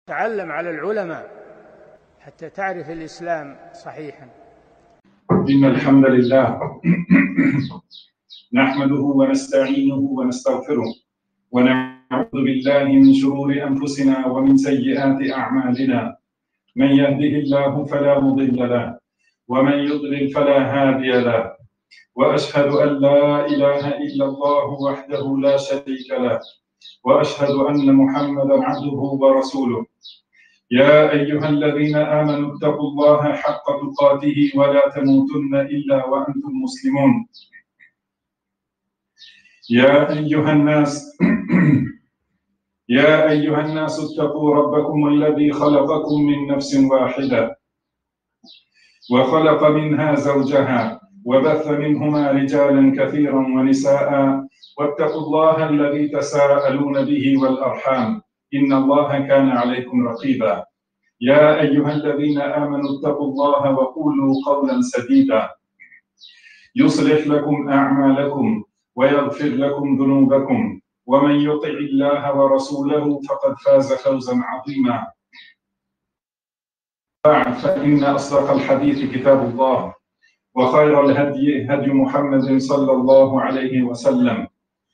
تعلم على العلماء حتى تعرف الإسلام صحيحا. إن الحمد لله نحمده ونستعينه ونستغفره ونعوذ بالله من شرور أنفسنا ومن سيئات أعمالنا. من يهده الله فلا مضل له ومن يضلل فلا هادي له، وأشهد أن لا إله إلا الله وحده لا شريك له، وأشهد أن محمدًا عبده ورسوله. يا أيها الذين آمنوا اتقوا الله حق تقاته ولا تموتن إلا وأنتم مسلمون. يا أيها الناس اتقوا ربكم الذي خلقكم من نفس واحدة وخلق منها زوجها وبث منهما رجالا كثيرا ونساء، واتقوا الله الذي تساءلون به والأرحام إن الله كان عليكم رقيبا. يا أيها الذين آمنوا اتقوا الله وقولوا قولا سديدا يصلح لكم أعمالكم ويغفر لكم ذنوبكم، ومن يطع الله ورسوله فقد فاز فوزا عظيما. فإن أصدق الحديث كتاب الله، وخير الهدي هدي محمد صلى الله عليه وسلم،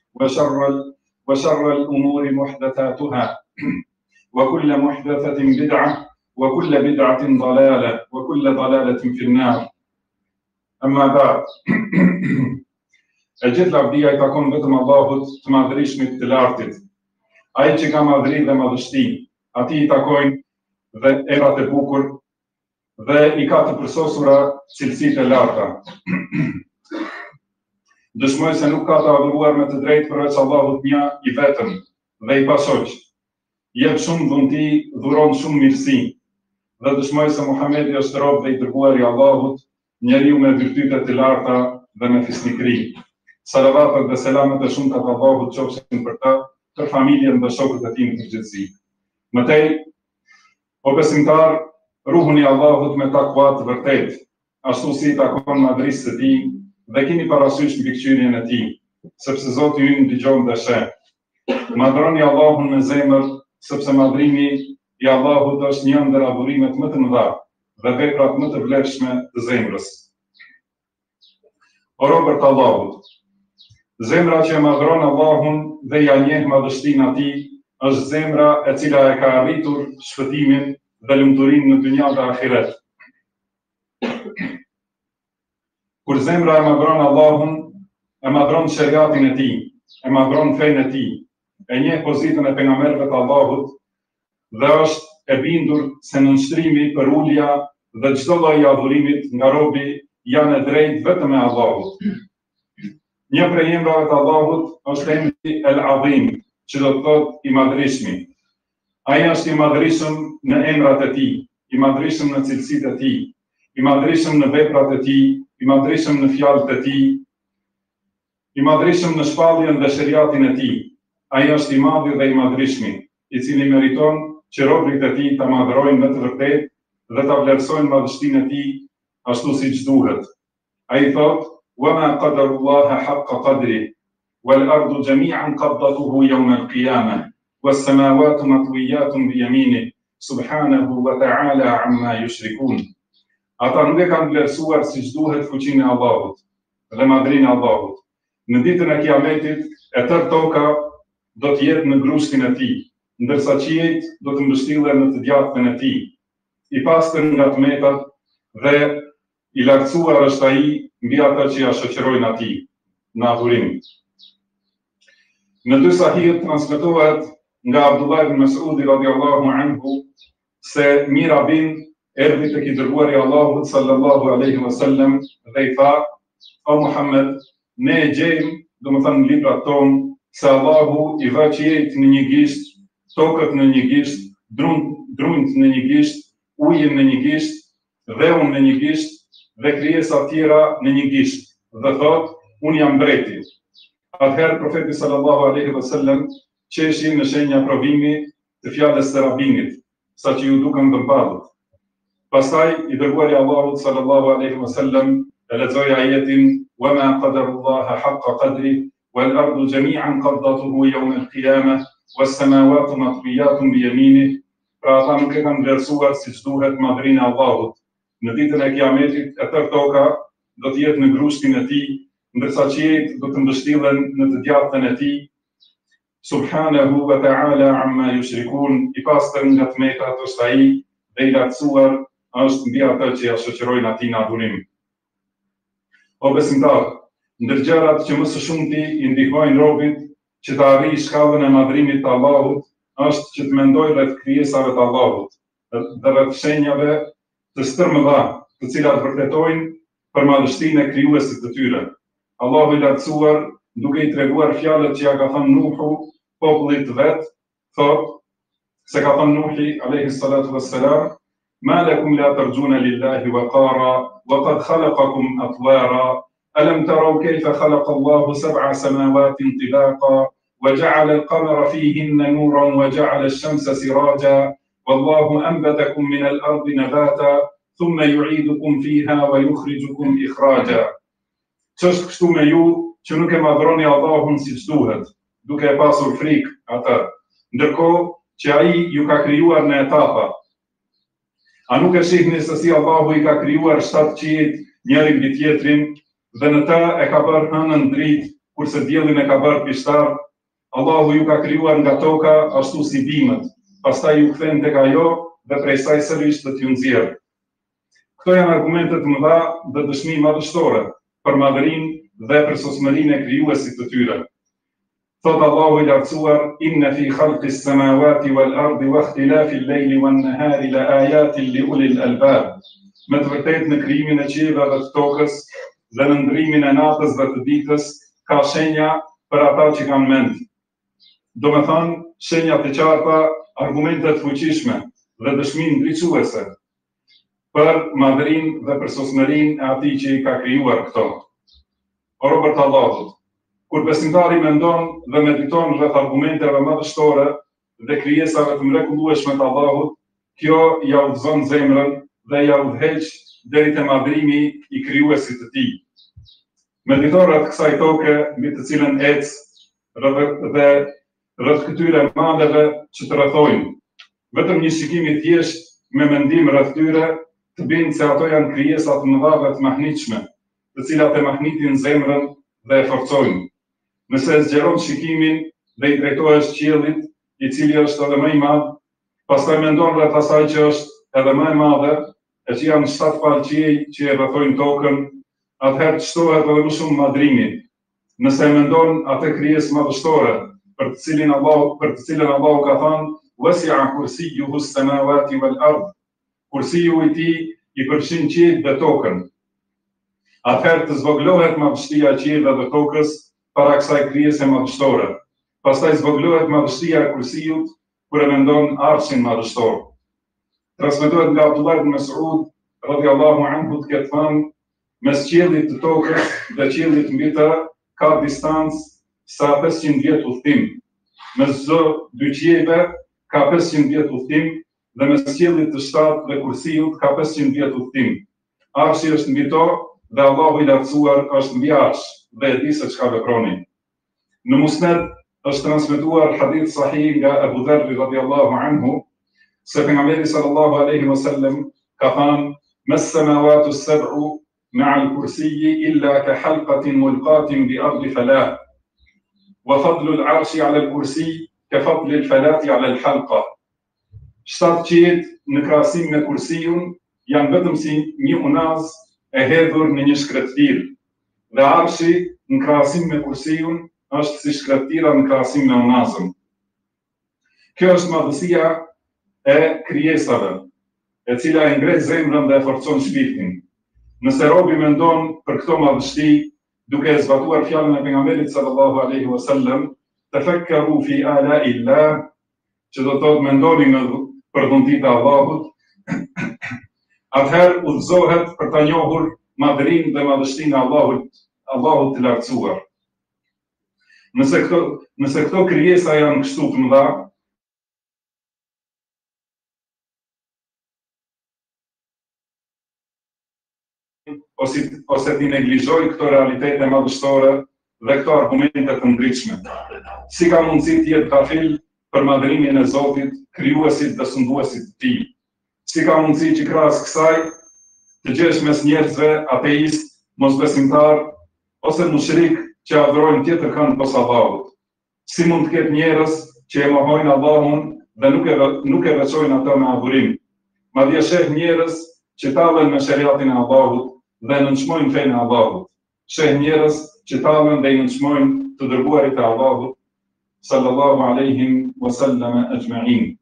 وشر الأمور محدثاتها، وكل محدثة بدعة، وكل بدعة ضلالة، وكل ضلالة في النار. أما بعد gjithë lavdia I takon vetëm Allahut të madhërisht të lartit, ai që ka madhëri dhe madhështi, atij I takojnë dhe emrat e bukur dhe I ka të përsosura cilësitë e larta. Dëshmoj se nuk ka të adhuruar me të drejtë përveç Allahut një I vetëm dhe I pashoq. Jep shumë dhunti, dhuron shumë mirësi, dhe dëshmoj se Muhamedi është rob dhe I dërguar I Allahut, njeriu me virtyte të larta dhe me fisnikëri. Salavatet dhe selamet e shumta të Allahut qofshin për ta, për familjen dhe shokët e tij në përgjithësi. Mëtej, o besimtar, ruhuni Allahut me takva të vërtetë, ashtu si I takon madhërisë së tij, dhe keni parasysh mbikëqyrjen e tij, sepse Zoti ynë dëgjon dhe sheh. Madhroni Allahun me zemër, sepse madhrimi I Allahut është një ndër adhurimet më të mëdha dhe veprat më të vlefshme të zemrës. O robërt të Allahut, zemra që e madhron Allahun dhe ja njeh madhështinë atij është zemra e cila e ka arritur shpëtimin dhe lumturinë në dynja dhe ahiret. Kur zemra e madhron Allahun, e madhron shariatin e tij, e madhron fenë e tij, e njeh pozitën e pejgamberëve të Allahut dhe është e bindur se nënshtrimi për ulja dhe çdo lloj adhurimit nga robi janë e drejtë vetëm e Allahut. Një prej emrave të Allahut është emri El-Azim, që do të thotë I madhërismi. Ai është I madhërisëm në emrat e tij, I madhërisëm në cilësitë e tij, I madhërisëm në veprat e tij, I madhërisëm në fjalët e tij, I madhërisëm në shpalljen dhe shariatin e tij. Ai është I madhi dhe I madhërishmi, I cili meriton që robërit e tij ta madhrojnë me të vërtetë dhe ta vlerësojnë madhështinë e tij ashtu siç duhet. Ai thotë: وما قدر الله حق قدره والأرض جميعا قبضته يوم القيامة والسماوات مطويات بيمينه سبحانه وتعالى عما يشركون. Ata nuk e kanë vlerësuar siç duhet fuqinë e Allahut dhe madhrinë e Allahut. Në ditën e Kiametit, e tërë toka do të jetë në grushtin e tij, ndërsa qiejt do të mbështillen në të djathtën e tij. I pastër nga tmetat dhe I lartësuar është ai mbi ata që ja shoqërojnë atij në adhurim. Në dy sahih transmetohet nga Abdullah ibn Mas'udi radhiyallahu anhu se një rabin erdhi tek I dërguari I Allahut sallallahu alaihi wasallam dhe I tha: O Muhammed, ne e gjejmë, domethënë në librat tonë, se Allahu I vë qiejt në një gisht, tokët në një gisht, drunjt në një gisht, ujin në një gisht, dheun në një gisht dhe krijesa tjera në një gisht, dhe thot: unë jam mbreti. Atëherë profeti sallallahu alaihi wasallam qeshi në shenja provimi të fjalës së rabinit, sa që ju dukën dëmpallët. Pastaj I dërguari I Allahut sallallahu alaihi wasallam e lexoi ajetin: "Wama qadarullaha haqqa qadri wal ardu jami'an qabdatuhu yawm al-qiyamah was samawati matwiyatun bi yaminih pra ata nuk e kanë vlerësuar siç duhet madhrinë e Allahut. Në ditën e Kiametit, e tërë toka do të jetë në grushtin e tij, ndërsa qiejt do të mbështillen në të djathtën e tij. Subhanahu wa ta'ala amma yushrikun, I pastër nga tmetat është ai dhe I lartësuar është mbi ata që ja shoqërojnë atij në adhurim. O besimtar, ndër gjërat që më së shumti I ndihmojnë robit që të arrijë shkallën e madhrimit të Allahut, është që të mendojë rreth krijesave të Allahut dhe rreth shenjave të stërmëdha, të cilat vërtetojnë për madhështinë e krijuesit të tyre. Allahu I lartësuar, duke I treguar fjalët që ja ka thënë Nuhu popullit vet, thot se ka thënë Nuhi alayhi salatu wassalam: "Ma lakum la tarjuna lillahi waqara wa qad khalaqakum atwara alam taraw kayfa khalaqa Allahu sab'a samawati tibaqa wa ja'ala al-qamara fihinna nuran wa ja'ala ash-shamsa siraja wallahu anbatakum min al-ardi nabata thumma yu'idukum fiha wa yukhrijukum ikhraja." Ç'është kështu me ju që nuk e madhroni Allahun siç duhet, duke e pasur frikë atë, ndërkohë që ai ju ka krijuar në etapa. A nuk e shihni se si Allahu I ka krijuar 7 qiejt njëri mbi tjetrin dhe në ta e ka bërë hënën dritë, kurse diellin e ka bërë pishtar? Allahu ju ka krijuar nga toka ashtu si bimët, pastaj ju kthen tek ajo dhe prej saj sërish të t'ju nxjerrë. Këto janë argumente të mëdha dhe dëshmi madhështore për madhërinë dhe për sosmërinë e krijuesit të tyre. Thot Allahu I lartësuar: "Inna fi khalqis samawati wal ardi wa ikhtilafil layli wan nahari la ayatin li ulil albab." Me të vërtetë në krijimin e qiellave dhe të tokës dhe në ndrimin e natës dhe të ditës ka shenja për ata që kanë mend. Do me thënë, shenja të qarta, argumentet fuqishme dhe dëshmi ndriçuese për madhërinë dhe për sosmërinë e atij që I ka krijuar këto. O robërt Allahut, kur besimtari mendon dhe mediton rreth argumenteve madhështore dhe krijesave të mrekullueshme të Allahut, kjo ja udhëzon zemrën dhe ja udhëheq deri te madhrimi I krijuesit të tij. Mediton rreth kësaj toke mbi të cilën ec dhe rreth këtyre maleve që të rrethojnë. Vetëm një shikim I thjesht me mendim rreth tyre të bind se ato janë krijesa të mëdha dhe të mahnitshme, të cilat e mahnitin zemrën dhe e forcojnë. Nëse e zgjeron shikimin dhe I drejtohesh qiellit, I cili është edhe më I madh, pastaj mendon rreth asaj që është edhe më e madhe, e që janë 7 palë qiej që e rrethojnë tokën, atëherë çtohet edhe më shumë madhrimi. Nëse mendon atë krijesë madhështore për të cilën Allahu ka thënë: "Wasi'a kursiyyuhu as-samawati wal ard." Kursiu I tij I përfshin qiejt dhe tokën. Atëherë të zvoglohet madhështia e qiejve dhe tokës para kësaj krijese madhështore. Pastaj zvoglohet madhështia e kursiut kur e mendon arshin madhështor. Transmetohet nga Abdullah ibn Mas'ud radhiyallahu anhu të ketë thënë: "Mes qiellit të tokës dhe qiellit mbi të ka distancë sa 500 vjet udhtim. Mes çdo 2 qiejve ka 500 vjet udhtim dhe mes qiellit të 7 dhe kursiut ka 500 vjet udhtim. Arshi është mbi to dhe Allahu I lartësuar është mbi arsh dhe e di se çka veproni." Në Musnad është transmetuar hadith sahih nga Abu Dharr radhiyallahu anhu se pejgamberi sallallahu alaihi wasallam ka thënë: "Mas samawati as-sab'u ma'a al-kursiyyi illa ka halqatin mulqatin bi ardi falah wa fadlu al-'arshi 'ala al-kursiyyi ka fadli al-falati 'ala al-halqa." 7 qiejt në krahasim me kursiun janë vetëm si një unaz e hedhur në një shkretëtir, dhe arshi në krahasim me kursiun është si shkretëtira në krahasim me unazën. Kjo është madhësia e krijesave, e cila e ngre zemrën dhe e forcon shpirtin. Nëse robi mendon për këto madhështi, duke e zbatuar fjalën e pejgamberit sallallahu alaihi wasallam: "Tafakkaru fi ala'illah", që do të thotë mendoni për dhuntit e Allahut, atëherë udhëzohet për ta njohur madhërinë dhe madhështinë e Allahut të lartësuar. Nëse këto krijesa janë kështu të mëdha, ose ti neglizhoj këto realitete madhështore dhe këto argumente të ndritshme. Si ka mundësi të jetë gafil për madhrimin e Zotit, krijuesit dhe sunduesit të tij. Si ka mundësi që krahas kësaj të gjesh mes njerëzve ateist, mosbesimtar ose mushrik që adhurojnë tjetër kënd posa Allahut? Si mund të ketë njerëz që e mohojnë Allahun dhe nuk e veçojnë atë me adhurim? Madje sheh njerëz që tallen me shariatin e Allahut dhe nënçmojnë fenë e Allahut. Sheh njerëz që tallen dhe i nënçmojnë të dërguarit e Allahut sallallahu alaihi wasallam ajma'in.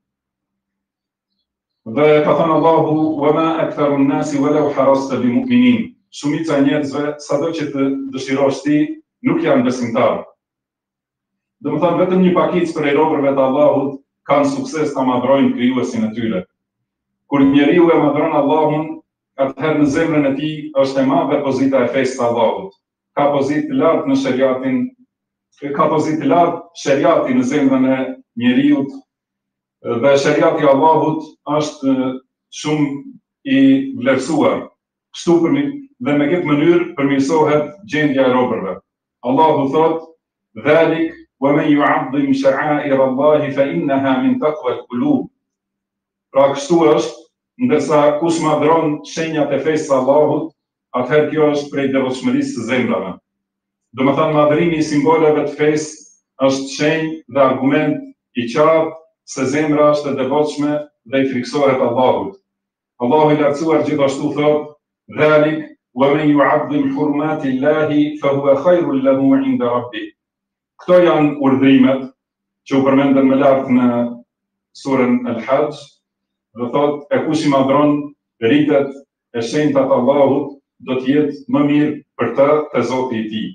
Dhe ka thënë Allahu: "Wa ma aktharu an-nasi walau harasta bimu'minin." Shumica e njerëzve, sado që të dëshirosh ti, nuk janë besimtarë. Domethënë vetëm një pakicë prej robërve të Allahut kanë sukses ta madhrojnë krijuesin e tyre. Kur njeriu e madhron Allahun, atëherë në zemrën e tij është e madhe pozita e fesë të Allahut. Ka pozitë të lartë në shariatin, ka pozitë të lartë shariati në zemrën e njeriu. Dhe shariati i Allahut është shumë i vlerësuar. Kështu dhe me këtë mënyrë përmirësohet gjendja e robërve. Allahu thotë: "Dhalik wa man yu'azzim sha'air Allah fa innaha min taqwa al-qulub." Pra kështu është, ndërsa kush madhron shenjat e fesë së Allahut, atëherë kjo është prej devotshmërisë së zemrave. Domethënë madhrimi i simboleve të fesë është shenjë dhe argument i qartë se zemra është e devotshme dhe i friksohet Allahut. Allahu i lartësuar gjithashtu thotë: "Dhalik wa man yu'azzim hurumati Allahi fa huwa khairun lahu 'inda rabbih." Këto janë urdhrimet që u përmenden më lart në surën Al-Hajj, dhe thotë: "E kush i madhron ritet e shenjtat të Allahut, do të jetë më mirë për të te Zoti i tij."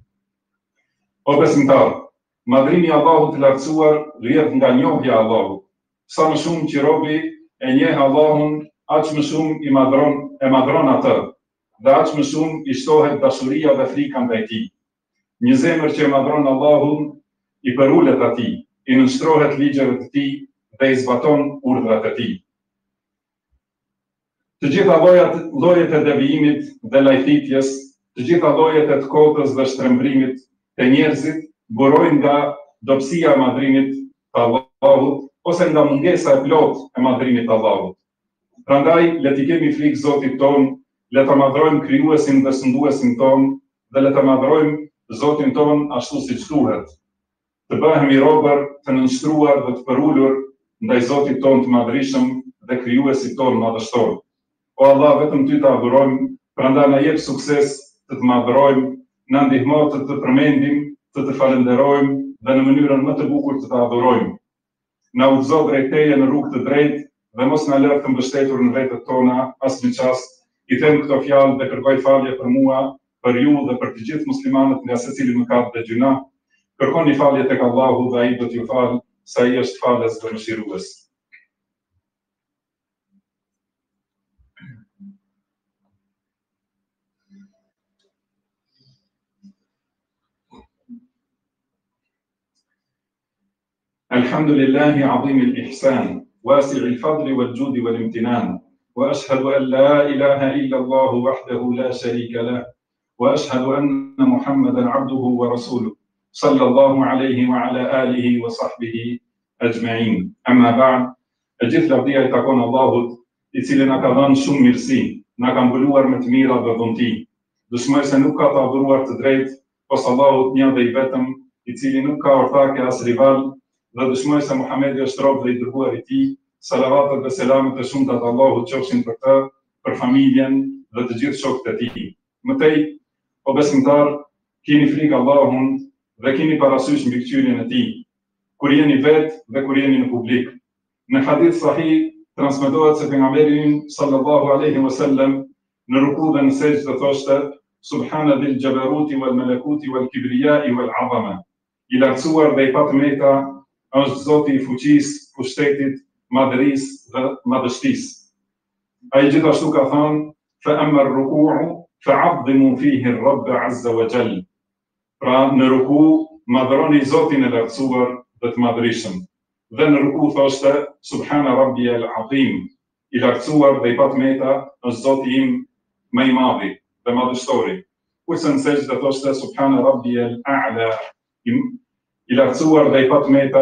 O besimtar, madhrimi i Allahut të lartësuar rrjedh nga njohja e Allahut. Sa më shumë që robi e njeh Allahun, aq më shumë e madhron atë, dhe aq më shumë i shtohet dashuria dhe frika ndaj tij. Një zemër që e madhron Allahun i përulet atij, i nënshtrohet ligjeve të tij dhe i zbaton urdhrat e tij. Të gjitha llojet e devijimit dhe lajthitjes, të gjitha llojet e të kotës dhe shtrembrimit të njerëzit burojnë nga dobësia e madhrimit të Allahut ose nga mungesa e plotë e madhrimit të Allahut. Prandaj le të kemi frikë Zotit ton, le të madhrojmë krijuesin dhe sunduesin ton dhe le të madhrojmë Zotin ton ashtu siç duhet. Të bëhemi robër të nënshtruar dhe të përulur ndaj Zotit ton të madhrishëm dhe krijuesit ton madhështor. O Allah, vetëm ty të adhurojmë, prandaj na jep sukses të madhrojmë, na ndihmo të të përmendim, të falenderojmë dhe në mënyrën më të bukur të adhurojmë. Na udhëzo drejt teje në rrugë të drejtë dhe mos na lër të mbështetur në vetët tona asnjë çast. I them këto fjalë dhe kërkoj falje për mua, për ju dhe për të gjithë muslimanët nga secili mëkat dhe gjuna. Kërkoni falje tek Allahu dhe ai do t'ju falë, sa ai është falës dhe mëshirues. الحمد لله عظيم الإحسان واسع الفضل والجود والامتنان وأشهد أن لا إله إلا الله وحده لا شريك له وأشهد أن محمدا عبده ورسوله صلى الله عليه وعلى آله وصحبه أجمعين. أما بعد, gjithë lavdia I takon Allahut, I cili na ka dhënë shumë mirësi, na ka mbuluar me të mira dhe dhunti. Dëshmoj se nuk ka të adhuruar të drejtë posa Allahut një dhe I vetëm, I cili nuk ka ortake as rival, dhe dëshmoj se Muhamedi është rob dhe I dërguar I tij. Salavatet dhe selamet e shumta të Allahut qofshin për të, për familjen dhe të gjithë shokët e tij. Mëtej, o besimtar, keni frikë Allahun dhe keni parasysh mbikëqyrjen e tij, kur jeni vetë dhe kur jeni në publik. Në hadith sahih transmetohet se pejgamberi sallallahu alaihi wasallam në ruku dhe në sejdë thoshte: Subhana dhil jabaruti wal malakuti wal kibriyai wal azama. I lartësuar dhe I patmeta është Zoti I fuqisë, pushtetit, madhërisë dhe madhështisë. Ai gjithashtu ka thënë: fa amma ar-ruku'u fa'azzimu fihi ar-rabb 'azza wa jall. Pra në ruku madhroni Zotin e lartësuar dhe të madhërishëm. Dhe në ruku thoshte: Subhana rabbiyal azim. I lartësuar dhe I patmeta është Zoti im më I madhi dhe madhështori. Kurse në sejdë thoshte: Subhana rabbiyal a'la. I lartësuar dhe I patmeta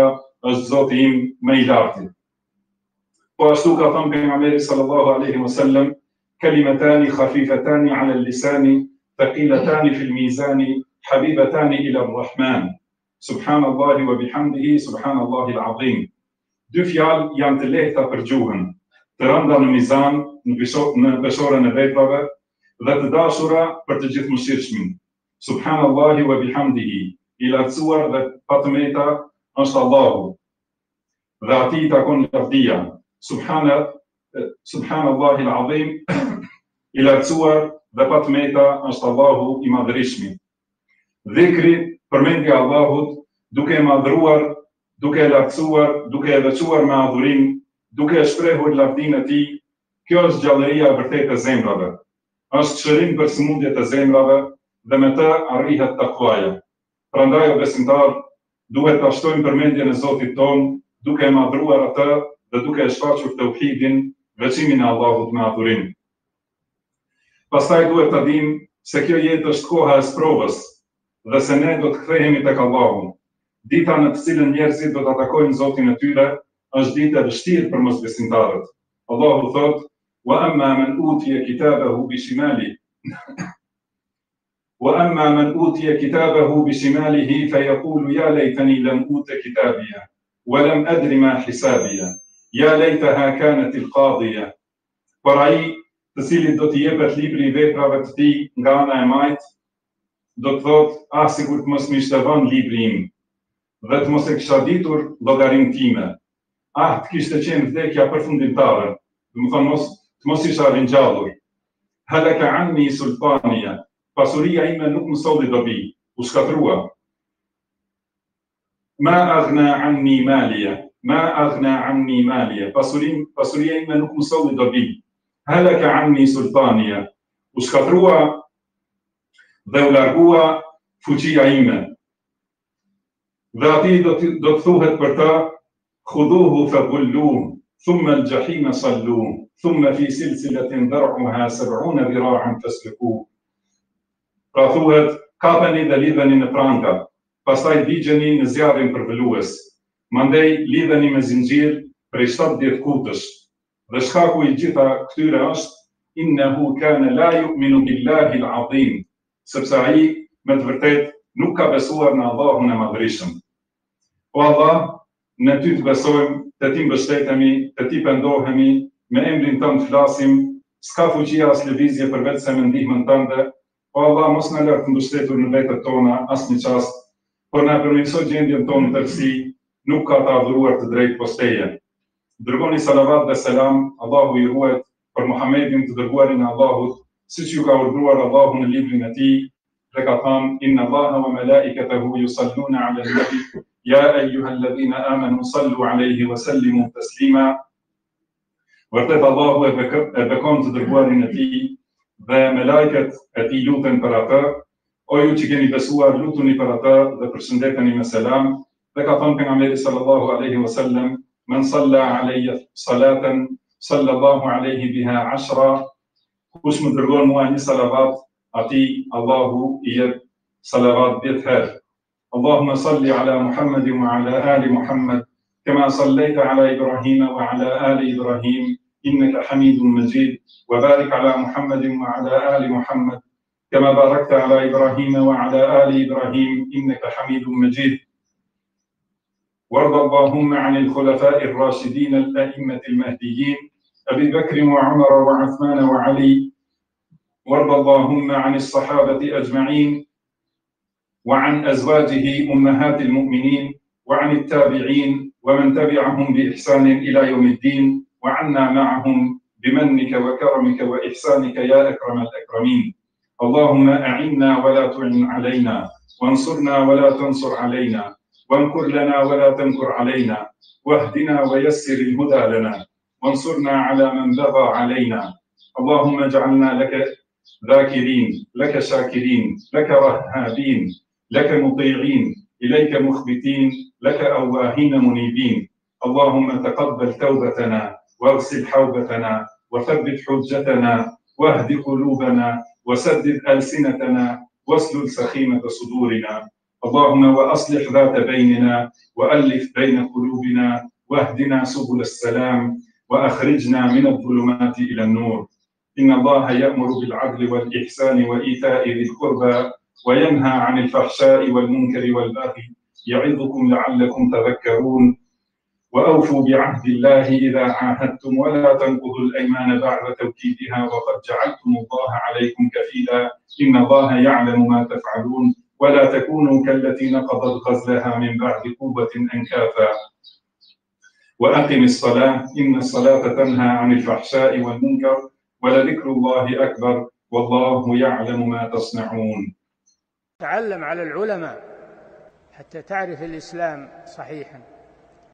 është Zoti im më i lartë. Po ashtu ka thënë pejgamberi sallallahu alaihi wasallam, kalimatani khafifatani ala al-lisani thaqilatani fi al-mizani habibatani ila ar-rahman. Subhanallahi wa bihamdihi subhanallahi al-azim. Dy fjalë janë të lehta për gjuhën, të rënda në mizan, në besorën e veprave dhe të dashura për të gjithëmëshirshmin. Subhanallahi wa bihamdihi, i lartësuar dhe patëmeta është Allahu, dhe ati i takon lavdia. Subhanallahi al-azim, i lartësuar dhe patëmeta është Allahu i madhërishmi. Dhikri, përmendja Allahut, duke e madhruar, duke e lartësuar, duke e veçuar me adhurim, duke e shprehur lavdinë e tij, kjo është gjallëria e vërtetë e zemrave. Është shërim për sëmundjet e zemrave dhe me të arrihet takvaja. Prandaj o besimtar, duhet ta shtojmë përmendjen e Zotit ton, duke e madhruar atë dhe duke e shfaqur tauhidin, veçimin e Allahut me adhurim. Pastaj duhet ta dimë se kjo jetë është koha e sprovës dhe se ne do të kthehemi tek Allahu. Dita në të cilën njerëzit do ta takojnë Zotin e tyre është ditë e vështirë për mosbesimtarët. Allahu thot: "Wa amma man utiya kitabahu bi shimalihi وأما من أوتي كتابه بشماله فيقول يا ليتني لم أوت كتابيه ولم أدر ما حسابيه يا ليتها كانت القاضية." Por ai, të cilit do t'i jepet libri i veprave të tij nga ana e majtë, do të thotë, sigur të mos më ishte vënë libri im, dhe të mos e kisha ditur llogarinë time. Të kishte qenë vdekja përfundimtare, do të thonë të mos isha ringjallur. Halaka anni sultania, pasuria ime nuk më solli dobi, u shkatrua. Ma aghna anni maliya, pasuria ime nuk më solli dobi. Halaka anni sultania, u shkatrua dhe u largua fuqia ime. Dhe ati do të thuhet për ta: khudhuhu fagulluhu, thumma al-jahima salluhu, thumma fi silsilatin dhar'uha 70 dhira'an fasluquhu. Pra thuhet, kapeni dhe lidheni në pranka, pastaj digjeni në zjarrin përvëlues, mandej lidheni me zinxhir prej 70 kutësh. Dhe shkaku i gjitha këtyre është: innehu kana la yu'minu billahi al-azim, sepse ai me të vërtetë nuk ka besuar në Allahun e madhërisëm. O Allah, në ty të besojmë, te ti mbështetemi, te ti pendohemi, me emrin tënd flasim, s'ka fuqi as lëvizje përveç se me ndihmën tënde. O Allah, mos na lër të mbështetur në vetët tona asnjë çast, por na përmirëso gjendjen tonë tërësi, nuk ka të adhuruar të drejtë post teje. Dërgoni salavat dhe selam, Allahu i ruajt, për Muhammedin të dërguarin e Allahut, siç ju ka urdhëruar Allahu në librin e tij, dhe ka thënë: inna Allaha wa malaikatahu yusalluna 'ala an-nabi ya ayyuhalladhina amanu sallu 'alayhi wa sallimu taslima. Vërtet Allahu e bekon të dërguarin e tij dhe me lajket e tij luten për atë. O ju që keni besuar, lutuni për atë dhe përshëndeteni me selam. Dhe ka thënë pejgamberi sallallahu alaihi wasallam: man salla alayya salatan sallallahu alaihi biha 10. Kush më dërgon mua një salavat, ati Allahu i jep salavat 10 herë. Allahumma salli ala Muhammadin wa ala ali Muhammad, kama sallaita ala Ibrahim wa ala ali Ibrahim, innaka Hamidun Majid, wa barik ala Muhammadin wa ala ali Muhammad, kama barakta ala Ibrahim wa ala ali Ibrahim, innaka Hamidun Majid. وارض اللهم عن الخلفاء الراشدين الأئمة المهديين أبي بكر وعمر وعثمان وعلي. وارض اللهم عن الصحابة أجمعين وعن أزواجه أمهات المؤمنين وعن التابعين ومن تبعهم بإحسان إلى يوم الدين وعنا معهم بمنك وكرمك وإحسانك يا أكرم الأكرمين. اللهم أعنا ولا تعن علينا، وانصرنا ولا تنصر علينا، وامكر لنا ولا تمكر علينا، واهدنا ويسر الهدى لنا، وانصرنا على من بغى علينا. اللهم اجعلنا لك ذاكرين، لك شاكرين، لك رهابين، لك مطيعين، إليك مخبتين، لك أواهين منيبين. اللهم تقبل توبتنا واغسل حوبتنا وثبت حجتنا واهد قلوبنا وسدد ألسنتنا واسلل سخيمة صدورنا. اللهم وأصلح ذات بيننا وألف بين قلوبنا واهدنا سبل السلام وأخرجنا من الظلمات إلى النور. إن الله يأمر بالعدل والإحسان وإيتاء ذي القربى وينهى عن الفحشاء والمنكر والبغي يعظكم لعلكم تذكرون. وأوفوا بعهد الله إذا عاهدتم ولا تنقضوا الأيمان بعد توكيدها وقد جعلتم الله عليكم كفيلا إن الله يعلم ما تفعلون ولا تكونوا كالتي نقضت غزلها من بعد قوة أنكاثا. وأقم الصلاة إن الصلاة تنهى عن الفحشاء والمنكر ولذكر الله أكبر والله يعلم ما تصنعون. تعلم على العلماء حتى تعرف الإسلام صحيحا.